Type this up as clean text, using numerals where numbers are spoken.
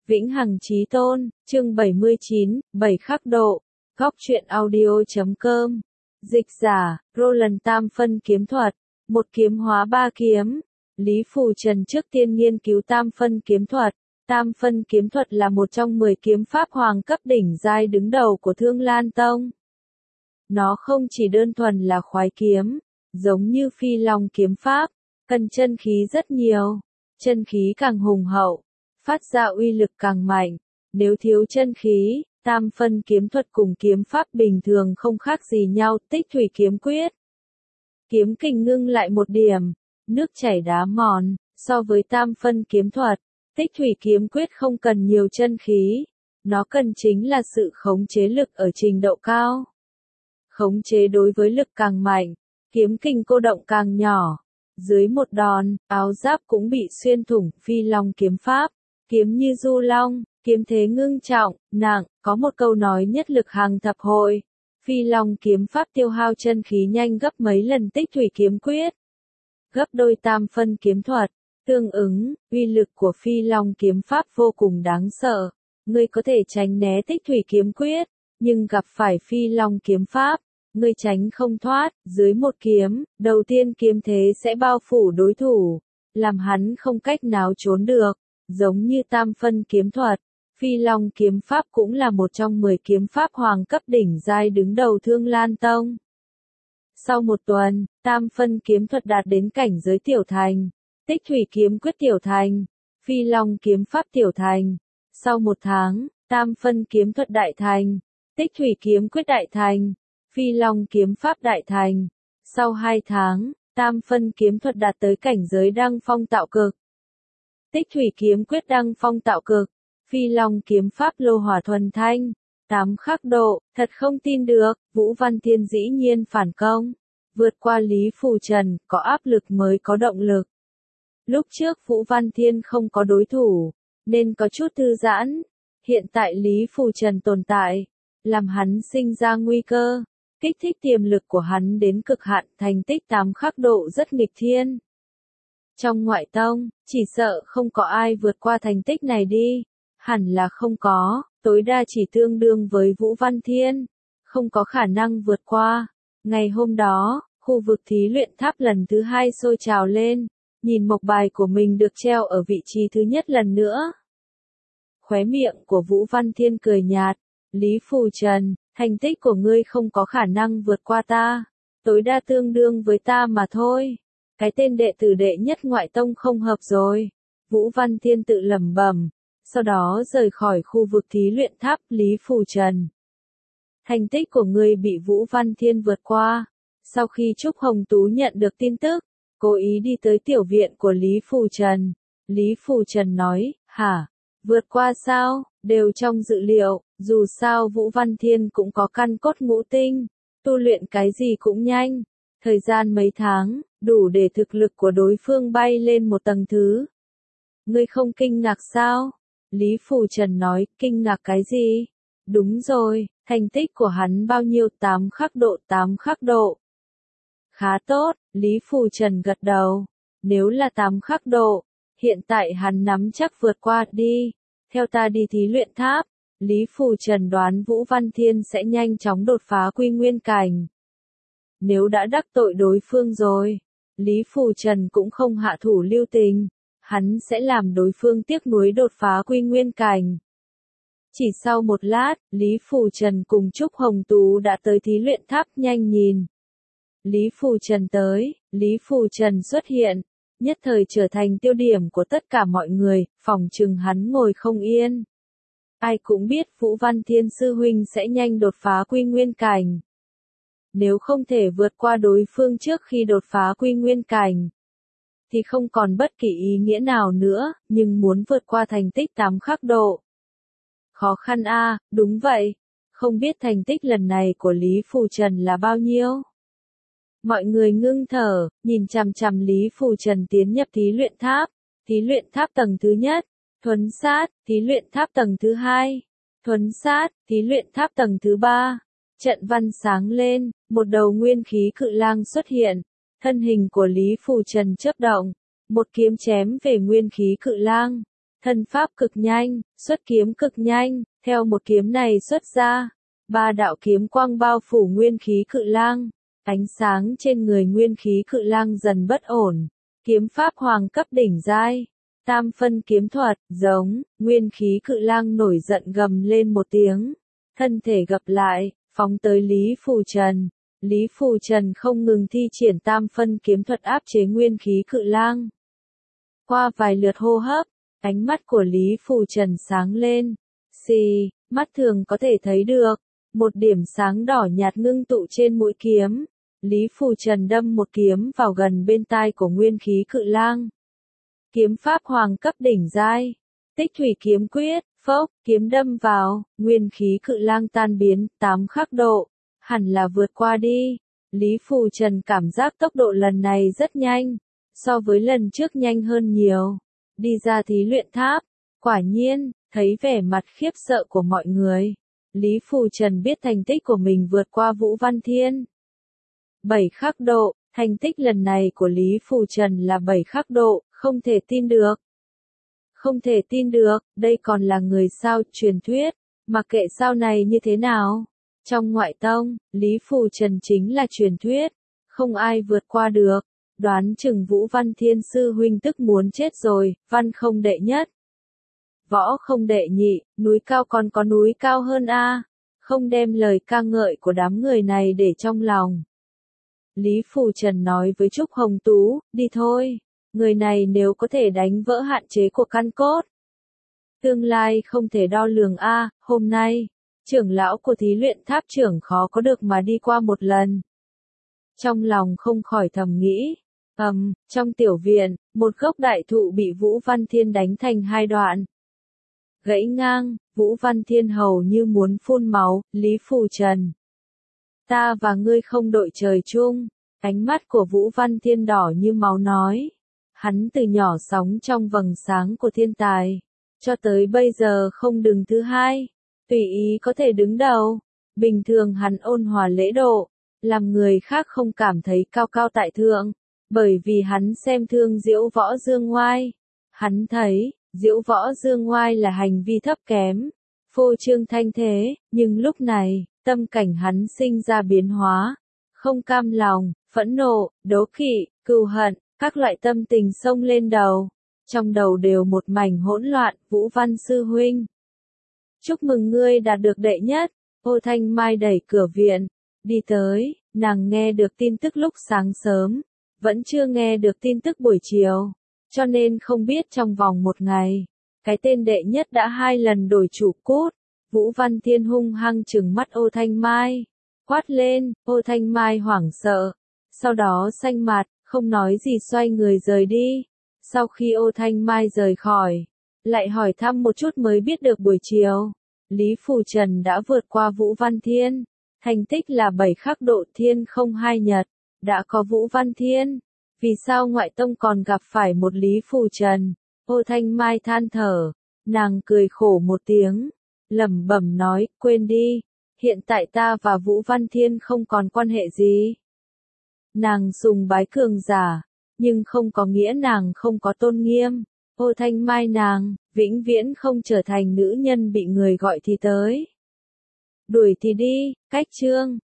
Vĩnh Hằng Chí Tôn, chương 79, 7 khắc độ, góc truyện audio.com. Dịch giả, Roland tam phân kiếm thuật, một kiếm hóa ba kiếm. Lý Phù Trần trước tiên nghiên cứu tam phân kiếm thuật. Tam phân kiếm thuật là một trong 10 kiếm pháp hoàng cấp đỉnh giai đứng đầu của Thương Lan Tông. Nó không chỉ đơn thuần là khoái kiếm, giống như Phi Long kiếm pháp, cần chân khí rất nhiều, chân khí càng hùng hậu, phát ra uy lực càng mạnh. Nếu thiếu chân khí, tam phân kiếm thuật cùng kiếm pháp bình thường không khác gì nhau. Tích thủy kiếm quyết, kiếm kình ngưng lại một điểm, nước chảy đá mòn. So với tam phân kiếm thuật, tích thủy kiếm quyết không cần nhiều chân khí, nó cần chính là sự khống chế lực ở trình độ cao. Khống chế đối với lực càng mạnh, kiếm kình cô động càng nhỏ. Dưới một đòn, áo giáp cũng bị xuyên thủng. Phi Long kiếm pháp, kiếm như du long, kiếm thế ngưng trọng, nặng, có một câu nói nhất lực hàng thập hội. Phi Long kiếm pháp tiêu hao chân khí nhanh gấp mấy lần tích thủy kiếm quyết, gấp đôi tam phân kiếm thuật. Tương ứng, uy lực của Phi Long kiếm pháp vô cùng đáng sợ. Ngươi có thể tránh né tích thủy kiếm quyết, nhưng gặp phải Phi Long kiếm pháp, ngươi tránh không thoát. Dưới một kiếm, đầu tiên kiếm thế sẽ bao phủ đối thủ, làm hắn không cách nào trốn được. Giống như tam phân kiếm thuật, Phi Long kiếm pháp cũng là một trong 10 kiếm pháp hoàng cấp đỉnh giai đứng đầu Thương Lan Tông. Sau một tuần, tam phân kiếm thuật đạt đến cảnh giới tiểu thành, tích thủy kiếm quyết tiểu thành, Phi Long kiếm pháp tiểu thành. Sau một tháng, tam phân kiếm thuật đại thành, tích thủy kiếm quyết đại thành, Phi Long kiếm pháp đại thành. Sau 2 tháng, tam phân kiếm thuật đạt tới cảnh giới đăng phong tạo cực. Tích thủy kiếm quyết đăng phong tạo cực, Phi Long kiếm pháp lô hỏa thuần thanh. 8 khắc độ, thật không tin được, Vũ Văn Thiên dĩ nhiên phản công. Vượt qua Lý Phù Trần, có áp lực mới có động lực. Lúc trước Vũ Văn Thiên không có đối thủ, nên có chút thư giãn. Hiện tại Lý Phù Trần tồn tại, làm hắn sinh ra nguy cơ, kích thích tiềm lực của hắn đến cực hạn. Thành tích 8 khắc độ rất nghịch thiên. Trong ngoại tông, chỉ sợ không có ai vượt qua thành tích này đi. Hẳn là không có, tối đa chỉ tương đương với Vũ Văn Thiên, không có khả năng vượt qua. Ngày hôm đó, khu vực thí luyện tháp lần thứ 2 sôi trào lên, nhìn mộc bài của mình được treo ở vị trí thứ nhất lần nữa. Khóe miệng của Vũ Văn Thiên cười nhạt, Lý Phù Trần, thành tích của ngươi không có khả năng vượt qua ta, tối đa tương đương với ta mà thôi. Cái tên đệ tử đệ nhất ngoại tông không hợp rồi. Vũ Văn Thiên tự lẩm bẩm, sau đó rời khỏi khu vực thí luyện tháp. Lý Phù Trần, thành tích của ngươi bị Vũ Văn Thiên vượt qua. Sau khi Trúc Hồng Tú nhận được tin tức, cố ý đi tới tiểu viện của Lý Phù Trần. Lý Phù Trần nói, hả, vượt qua sao, đều trong dự liệu, dù sao Vũ Văn Thiên cũng có căn cốt ngũ tinh, tu luyện cái gì cũng nhanh. Thời gian mấy tháng, đủ để thực lực của đối phương bay lên một tầng thứ. Ngươi không kinh ngạc sao? Lý Phù Trần nói, kinh ngạc cái gì? Đúng rồi, thành tích của hắn bao nhiêu? 8 khắc độ. 8 khắc độ. Khá tốt, Lý Phù Trần gật đầu. Nếu là 8 khắc độ, hiện tại hắn nắm chắc vượt qua. Đi, theo ta đi thí luyện tháp. Lý Phù Trần đoán Vũ Văn Thiên sẽ nhanh chóng đột phá quy nguyên cảnh. Nếu đã đắc tội đối phương rồi, Lý Phù Trần cũng không hạ thủ lưu tình, hắn sẽ làm đối phương tiếc nuối đột phá quy nguyên cảnh. Chỉ sau một lát, Lý Phù Trần cùng Trúc Hồng Tú đã tới thí luyện tháp. Nhanh nhìn, Lý Phù Trần tới. Lý Phù Trần xuất hiện, nhất thời trở thành tiêu điểm của tất cả mọi người, phỏng chừng hắn ngồi không yên. Ai cũng biết Vũ Văn Thiên sư huynh sẽ nhanh đột phá quy nguyên cảnh. Nếu không thể vượt qua đối phương trước khi đột phá quy nguyên cảnh, thì không còn bất kỳ ý nghĩa nào nữa. Nhưng muốn vượt qua thành tích 8 khắc độ, khó khăn a. Đúng vậy, không biết thành tích lần này của Lý Phù Trần là bao nhiêu. Mọi người ngưng thở, nhìn chằm chằm Lý Phù Trần tiến nhập thí luyện tháp. Thí luyện tháp tầng thứ nhất, thuấn sát. Thí luyện tháp tầng thứ 2, thuấn sát. Thí luyện tháp tầng thứ 3, trận văn sáng lên, một đầu nguyên khí cự lang xuất hiện. Thân hình của Lý Phù Trần chớp động, một kiếm chém về nguyên khí cự lang. thân pháp cực nhanh, xuất kiếm cực nhanh, theo một kiếm này xuất ra, ba đạo kiếm quang bao phủ nguyên khí cự lang, ánh sáng trên người nguyên khí cự lang dần bất ổn, kiếm pháp hoàng cấp đỉnh giai, tam phân kiếm thuật, giống, nguyên khí cự lang nổi giận gầm lên một tiếng, thân thể gập lại, phóng tới Lý Phù Trần. Lý Phù Trần không ngừng thi triển tam phân kiếm thuật áp chế nguyên khí cự lang. Qua vài lượt hô hấp, ánh mắt của Lý Phù Trần sáng lên. Xì, mắt thường có thể thấy được. Một điểm sáng đỏ nhạt ngưng tụ trên mũi kiếm. Lý Phù Trần đâm một kiếm vào gần bên tai của nguyên khí cự lang. Kiếm pháp hoàng cấp đỉnh giai. Tích thủy kiếm quyết, phốc, kiếm đâm vào, nguyên khí cự lang tan biến, 8 khắc độ. Hẳn là vượt qua đi. Lý Phù Trần cảm giác tốc độ lần này rất nhanh. So với lần trước nhanh hơn nhiều. Đi ra thí luyện tháp. Quả nhiên, thấy vẻ mặt khiếp sợ của mọi người. Lý Phù Trần biết thành tích của mình vượt qua Vũ Văn Thiên. 7 khắc độ, thành tích lần này của Lý Phù Trần là 7 khắc độ, không thể tin được. Không thể tin được, đây còn là người sao truyền thuyết, mặc kệ sau này như thế nào. Trong ngoại tông, Lý Phù Trần chính là truyền thuyết, không ai vượt qua được. Đoán chừng Vũ Văn Thiên sư huynh tức muốn chết rồi, văn không đệ nhất. Võ không đệ nhị, núi cao còn có núi cao hơn a. Không đem lời ca ngợi của đám người này để trong lòng. Lý Phù Trần nói với Trúc Hồng Tú, đi thôi, người này nếu có thể đánh vỡ hạn chế của căn cốt. Tương lai không thể đo lường a, hôm nay, trưởng lão của thí luyện tháp trưởng khó có được mà đi qua một lần. Trong lòng không khỏi thầm nghĩ, trong tiểu viện, một gốc đại thụ bị Vũ Văn Thiên đánh thành hai đoạn. Gãy ngang, Vũ Văn Thiên hầu như muốn phun máu, Lý Phù Trần. Ta và ngươi không đội trời chung, ánh mắt của Vũ Văn Thiên đỏ như máu nói. Hắn từ nhỏ sống trong vầng sáng của thiên tài, cho tới bây giờ không đứng thứ hai, tùy ý có thể đứng đầu. Bình thường hắn ôn hòa lễ độ, làm người khác không cảm thấy cao cao tại thượng, bởi vì hắn xem thương Diễu Võ Dương Ngoai. Hắn thấy, Diễu Võ Dương Ngoai là hành vi thấp kém, phô trương thanh thế, nhưng lúc này, tâm cảnh hắn sinh ra biến hóa, không cam lòng, phẫn nộ, đố kỵ, cừu hận, các loại tâm tình xông lên đầu. Trong đầu đều một mảnh hỗn loạn, Vũ Văn sư huynh. Chúc mừng ngươi đạt được đệ nhất. Ô Thanh Mai đẩy cửa viện, đi tới, nàng nghe được tin tức lúc sáng sớm, vẫn chưa nghe được tin tức buổi chiều, cho nên không biết trong vòng một ngày, cái tên đệ nhất đã 2 lần đổi chủ cốt. Vũ Văn Thiên hung hăng trừng mắt Ô Thanh Mai, quát lên, Ô Thanh Mai hoảng sợ, sau đó xanh mặt, không nói gì xoay người rời đi. Sau khi Ô Thanh Mai rời khỏi, lại hỏi thăm một chút mới biết được buổi chiều, Lý Phù Trần đã vượt qua Vũ Văn Thiên, thành tích là 7 khắc độ thiên không hai nhật, đã có Vũ Văn Thiên, vì sao ngoại tông còn gặp phải một Lý Phù Trần? Ô Thanh Mai than thở, nàng cười khổ một tiếng, lẩm bẩm nói, quên đi, hiện tại ta và Vũ Văn Thiên không còn quan hệ gì. Nàng sùng bái cường giả, nhưng không có nghĩa nàng không có tôn nghiêm. Ô Thanh Mai nàng, vĩnh viễn không trở thành nữ nhân bị người gọi thì tới. Đuổi thì đi, cách chương.